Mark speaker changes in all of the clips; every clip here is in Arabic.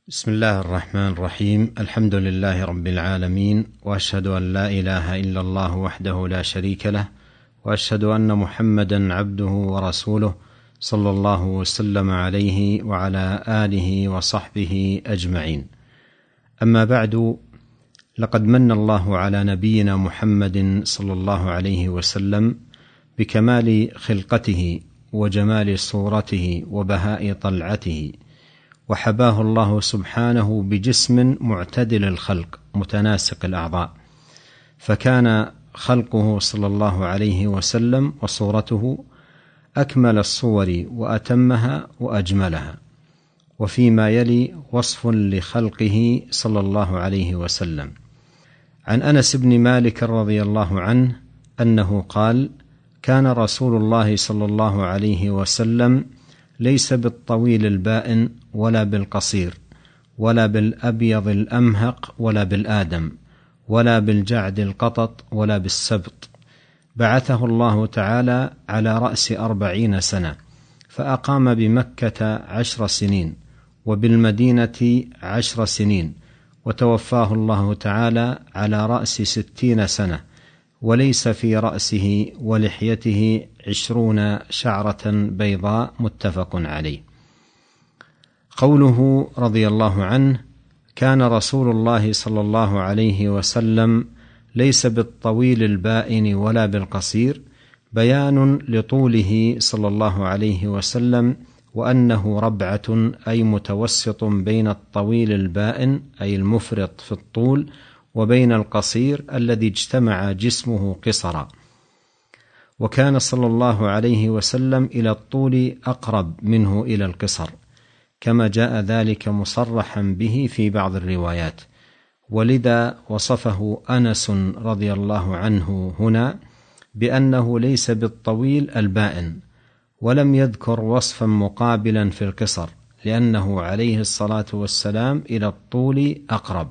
Speaker 1: بسم الله الرحمن الرحيم. الحمد لله رب العالمين، وأشهد أن لا إله إلا الله وحده لا شريك له، وأشهد أن محمدا عبده ورسوله صلى الله وسلم عليه وعلى آله وصحبه أجمعين. أما بعد، لقد من الله على نبينا محمد صلى الله عليه وسلم بكمال خلقته وجمال صورته وبهاء طلعته، وحباه الله سبحانه بجسم معتدل الخلق متناسق الأعضاء، فكان خلقه صلى الله عليه وسلم وصورته أكمل الصور وأتمها وأجملها. وفيما يلي وصف لخلقه صلى الله عليه وسلم. عن أنس بن مالك رضي الله عنه أنه قال: كان رسول الله صلى الله عليه وسلم ليس بالطويل البائن ولا بالقصير ولا بالأبيض الأمهق ولا بالآدم ولا بالجعد القطط ولا بالسبط، بعثه الله تعالى على رأس 40 سنة، فأقام بمكة 10 سنين وبالمدينة 10 سنين، وتوفاه الله تعالى على رأس 60 سنة، وليس في رأسه ولحيته 20 شعرة بيضاء، متفق عليه. قوله رضي الله عنه: كان رسول الله صلى الله عليه وسلم ليس بالطويل البائن ولا بالقصير، بيان لطوله صلى الله عليه وسلم، وأنه ربعة أي متوسط بين الطويل البائن أي المفرط في الطول وبين القصير الذي اجتمع جسمه قصرا. وكان صلى الله عليه وسلم إلى الطول أقرب منه إلى القصر، كما جاء ذلك مصرحا به في بعض الروايات، ولذا وصفه أنس رضي الله عنه هنا بأنه ليس بالطويل البائن، ولم يذكر وصفا مقابلا في القصر، لأنه عليه الصلاة والسلام إلى الطول أقرب.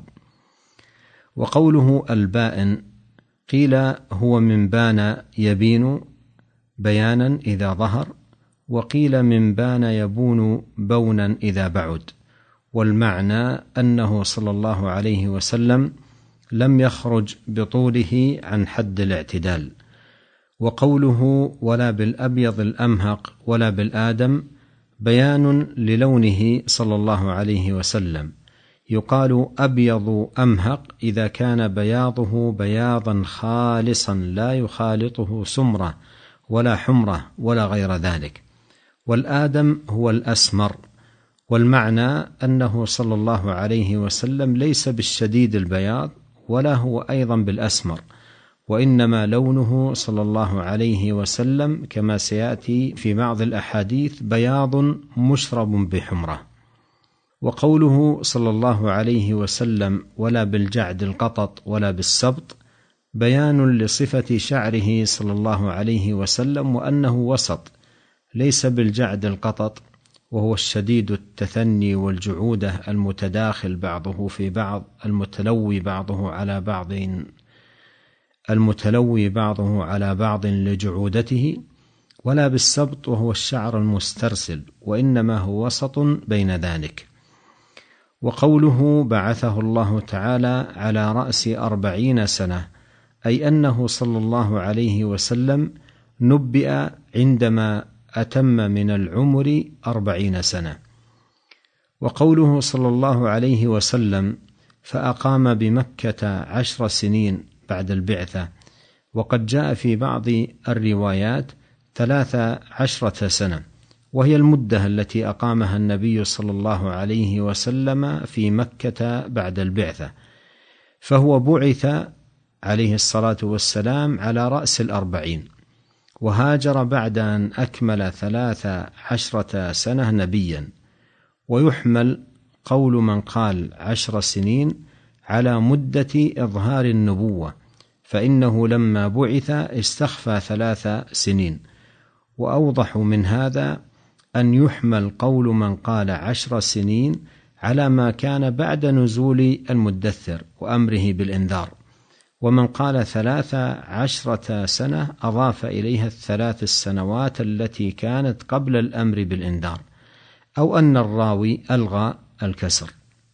Speaker 1: وقوله البائن قيل هو من بان يبين بيانا إذا ظهر، وقيل من بان يبون بونا إذا بعد، والمعنى أنه صلى الله عليه وسلم لم يخرج بطوله عن حد الاعتدال. وقوله ولا بالأبيض الأمهق ولا بالآدم بيان للونه صلى الله عليه وسلم، يقال أبيض أمهق إذا كان بياضه بياضا خالصا لا يخالطه سمرة ولا حمرة ولا غير ذلك، والآدم هو الأسمر. والمعنى أنه صلى الله عليه وسلم ليس بالشديد البياض ولا هو أيضا بالأسمر، وإنما لونه صلى الله عليه وسلم كما سيأتي في بعض الأحاديث بياض مشرب بحمرة. وقوله صلى الله عليه وسلم ولا بالجعد القطط ولا بالسبط بيان لصفة شعره صلى الله عليه وسلم، وأنه وسط، ليس بالجعد القطط وهو الشديد التثني والجعودة المتداخل بعضه في بعض المتلوي بعضه على بعض لجعودته، ولا بالسبط وهو الشعر المسترسل، وإنما هو وسط بين ذلك. وقوله بعثه الله تعالى على رأس 40 سنة أي أنه صلى الله عليه وسلم نبئ عندما أتم من العمر 40 سنة. وقوله صلى الله عليه وسلم فأقام بمكة 10 سنين بعد البعثة، وقد جاء في بعض الروايات 13 سنة، وهي المدة التي أقامها النبي صلى الله عليه وسلم في مكة بعد البعثة، فهو بعث عليه الصلاة والسلام على رأس 40، وهاجر بعد أن أكمل 13 سنة نبيا. ويحمل قول من قال 10 سنين على مدة إظهار النبوة، فإنه لما بعث استخفى 3 سنين. وأوضح من هذا أن يحمل قول من قال 10 سنين على ما كان بعد نزول المدثر وأمره بالإنذار، ومن قال 13 سنة أضاف إليها 3 السنوات التي كانت قبل الأمر بالإنذار، أو أن الراوي ألغى الكسر.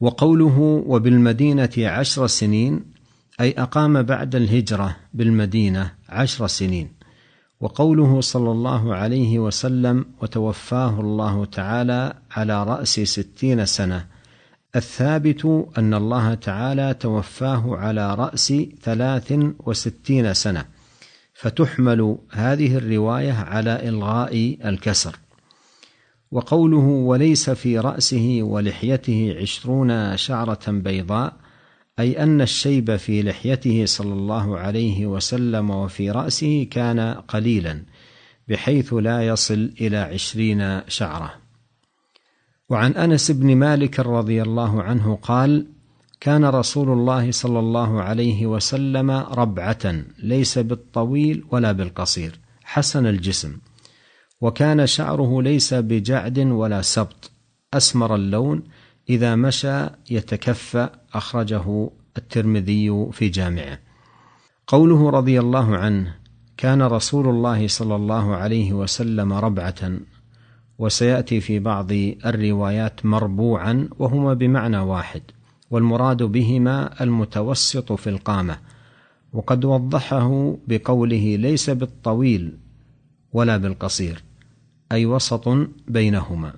Speaker 1: وقوله وبالمدينة 10 سنين أي أقام بعد الهجرة بالمدينة 10 سنين. وقوله صلى الله عليه وسلم وتوفاه الله تعالى على رأس 60 سنة، الثابت أن الله تعالى توفاه على رأس 63 سنة، فتحمل هذه الرواية على إلغاء الكسر. وقوله وليس في رأسه ولحيته 20 شعرة بيضاء أي أن الشيب في لحيته صلى الله عليه وسلم وفي رأسه كان قليلا بحيث لا يصل إلى 20 شعرة. وعن أنس بن مالك رضي الله عنه قال كان رسول الله صلى الله عليه وسلم ربعة ليس بالطويل ولا بالقصير حسن الجسم، وكان شعره ليس بجعد ولا سبط أسمر اللون، إذا مشى يتكفأ، أخرجه الترمذي في جامعه. قوله رضي الله عنه كان رسول الله صلى الله عليه وسلم ربعة، وسيأتي في بعض الروايات مربوعا، وهما بمعنى واحد، والمراد بهما المتوسط في القامة، وقد وضحه بقوله ليس بالطويل ولا بالقصير أي وسط بينهما.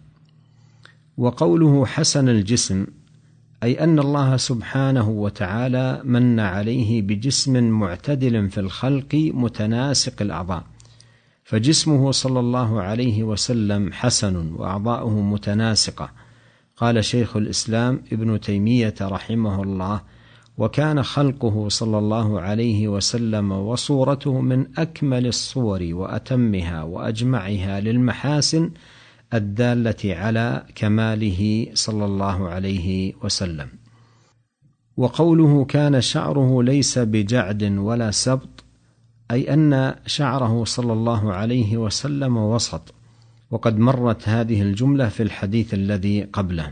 Speaker 1: وقوله حسن الجسم أي أن الله سبحانه وتعالى من عليه بجسم معتدل في الخلق متناسق الأعضاء، فجسمه صلى الله عليه وسلم حسن وأعضاؤه متناسقة. قال شيخ الإسلام ابن تيمية رحمه الله وكان خلقه صلى الله عليه وسلم وصورته من أكمل الصور وأتمها وأجمعها للمحاسن الدالة على كماله صلى الله عليه وسلم. وقوله كان شعره ليس بجعد ولا سبط أي أن شعره صلى الله عليه وسلم وسط، وقد مرت هذه الجملة في الحديث الذي قبله.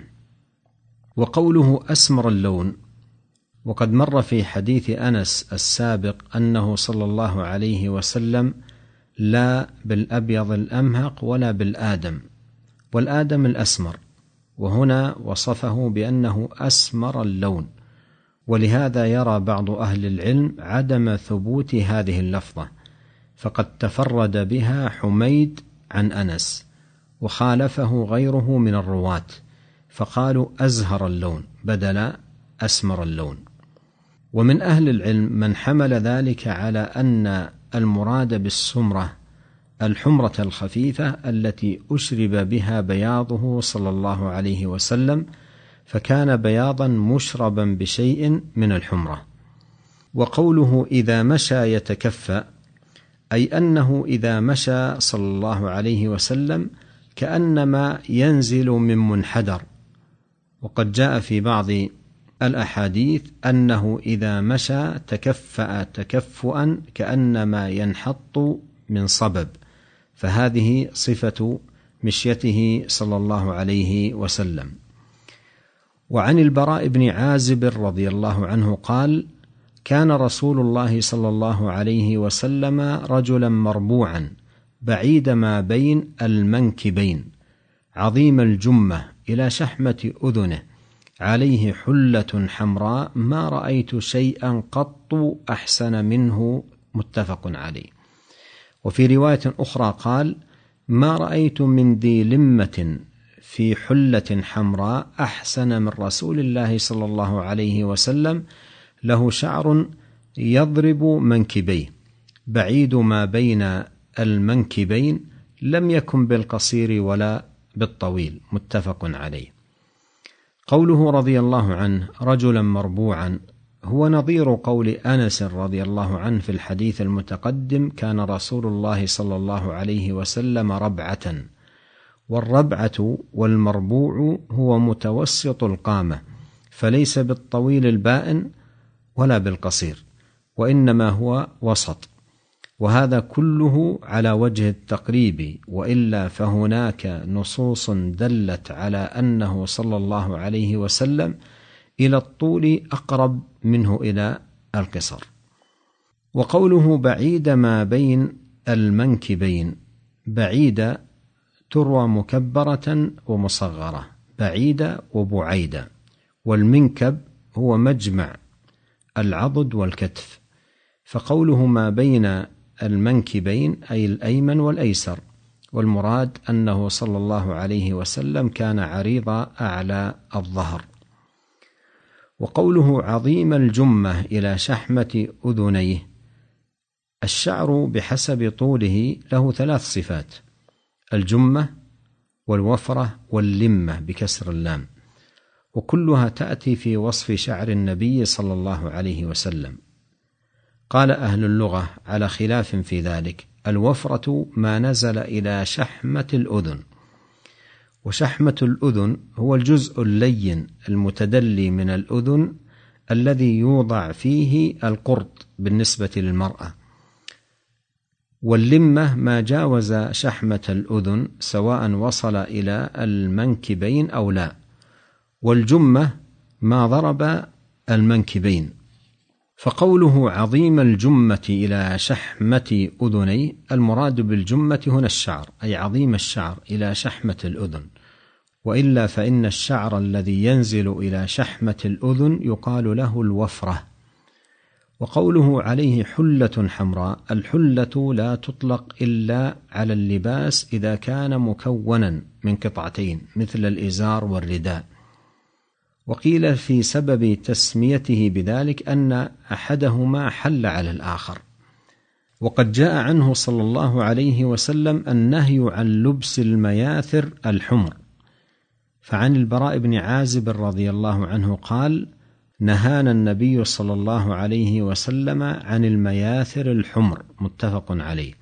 Speaker 1: وقوله أسمر اللون، وقد مر في حديث أنس السابق أنه صلى الله عليه وسلم لا بالأبيض الأمهق ولا بالآدم، والآدم الأسمر، وهنا وصفه بأنه أسمر اللون، ولهذا يرى بعض أهل العلم عدم ثبوت هذه اللفظة، فقد تفرد بها حميد عن أنس، وخالفه غيره من الرواة فقالوا أزهر اللون بدل أسمر اللون. ومن أهل العلم من حمل ذلك على أن المراد بالسمرة الحمرة الخفيفة التي أشرب بها بياضه صلى الله عليه وسلم، فكان بياضا مشربا بشيء من الحمرة. وقوله إذا مشى يتكفأ أي أنه إذا مشى صلى الله عليه وسلم كأنما ينزل من منحدر، وقد جاء في بعض الأحاديث أنه إذا مشى تكفأ تكفؤا كأنما ينحط من صبب، فهذه صفة مشيته صلى الله عليه وسلم. وعن البراء بن عازب رضي الله عنه قال كان رسول الله صلى الله عليه وسلم رجلا مربوعا بعيد ما بين المنكبين، عظيم الجمة إلى شحمة أذنه، عليه حلة حمراء ما رأيت شيئا قط أحسن منه، متفق عليه. وفي رواية أخرى قال ما رأيت من ذي لمة في حلة حمراء أحسن من رسول الله صلى الله عليه وسلم، له شعر يضرب منكبيه، بعيد ما بين المنكبين، لم يكن بالقصير ولا بالطويل، متفق عليه. قوله رضي الله عنه رجلا مربوعا هو نظير قول أنس رضي الله عنه في الحديث المتقدم كان رسول الله صلى الله عليه وسلم ربعة، والربعة والمربوع هو متوسط القامة، فليس بالطويل البائن ولا بالقصير، وإنما هو وسط، وهذا كله على وجه التقريب، وإلا فهناك نصوص دلت على أنه صلى الله عليه وسلم إلى الطول أقرب منه إلى القصر. وقوله بعيد ما بين المنكبين، بعيد تروى مكبرة ومصغرة، بعيدة وبعيدة، والمنكب هو مجمع العضد والكتف، فقوله ما بين المنكبين أي الأيمن والأيسر، والمراد أنه صلى الله عليه وسلم كان عريض أعلى الظهر. وقوله عظيم الجمة إلى شحمة أذنيه، الشعر بحسب طوله له 3 صفات: الجمة والوفرة واللمة بكسر اللام، وكلها تأتي في وصف شعر النبي صلى الله عليه وسلم. قال أهل اللغة على خلاف في ذلك: الوفرة ما نزل إلى شحمة الأذن، وشحمة الأذن هو الجزء اللين المتدلي من الأذن الذي يوضع فيه القرط بالنسبة للمرأة، واللمة ما جاوز شحمة الأذن سواء وصل إلى المنكبين أو لا، والجمة ما ضرب المنكبين. فقوله عظيم الجمة إلى شحمة أذني، المراد بالجمة هنا الشعر، أي عظيم الشعر إلى شحمة الأذن، وإلا فإن الشعر الذي ينزل إلى شحمة الأذن يقال له الوفرة. وقوله عليه حلة حمراء، الحلة لا تطلق إلا على اللباس إذا كان مكونا من قطعتين مثل الإزار والرداء. وقيل في سبب تسميته بذلك أن أحدهما حل على الآخر. وقد جاء عنه صلى الله عليه وسلم النهي عن لبس المياثر الحمر، فعن البراء بن عازب رضي الله عنه قال: نهانا النبي صلى الله عليه وسلم عن المياثر الحمر، متفق عليه.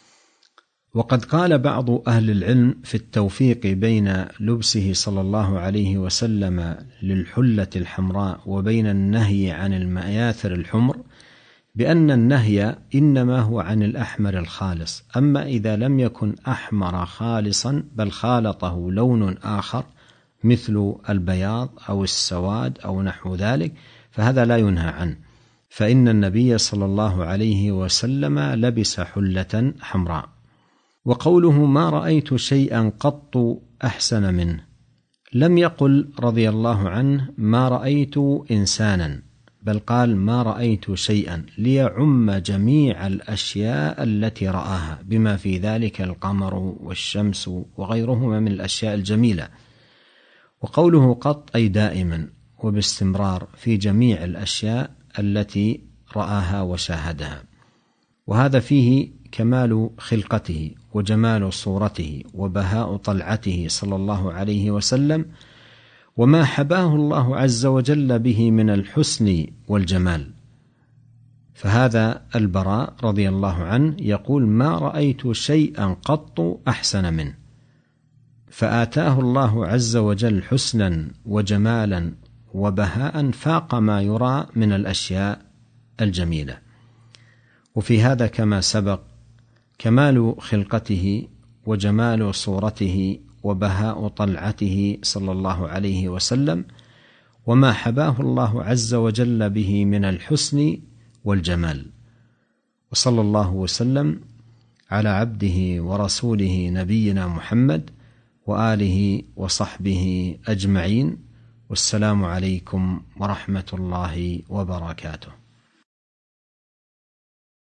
Speaker 1: وقد قال بعض أهل العلم في التوفيق بين لبسه صلى الله عليه وسلم للحلة الحمراء وبين النهي عن المياثر الحمر بأن النهي إنما هو عن الأحمر الخالص، أما إذا لم يكن أحمر خالصا بل خالطه لون آخر مثل البياض أو السواد أو نحو ذلك فهذا لا ينهى عنه، فإن النبي صلى الله عليه وسلم لبس حلة حمراء. وقوله ما رأيت شيئا قط أحسن منه، لم يقل رضي الله عنه ما رأيت إنسانا، بل قال ما رأيت شيئا ليعم جميع الأشياء التي رآها بما في ذلك القمر والشمس وغيرهما من الأشياء الجميلة. وقوله قط أي دائما وباستمرار في جميع الأشياء التي رآها وشاهدها، وهذا فيه كمال خلقته وجمال صورته وبهاء طلعته صلى الله عليه وسلم، وما حباه الله عز وجل به من الحسن والجمال. فهذا البراء رضي الله عنه يقول ما رأيت شيئا قط أحسن منه، فآتاه الله عز وجل حسنا وجمالا وبهاء فاق ما يرى من الأشياء الجميلة. وفي هذا كما سبق كمال خلقته وجمال صورته وبهاء طلعته صلى الله عليه وسلم، وما حباه الله عز وجل به من الحسن والجمال. وصلى الله وسلم على عبده ورسوله نبينا محمد وآله وصحبه أجمعين، والسلام عليكم ورحمة الله وبركاته.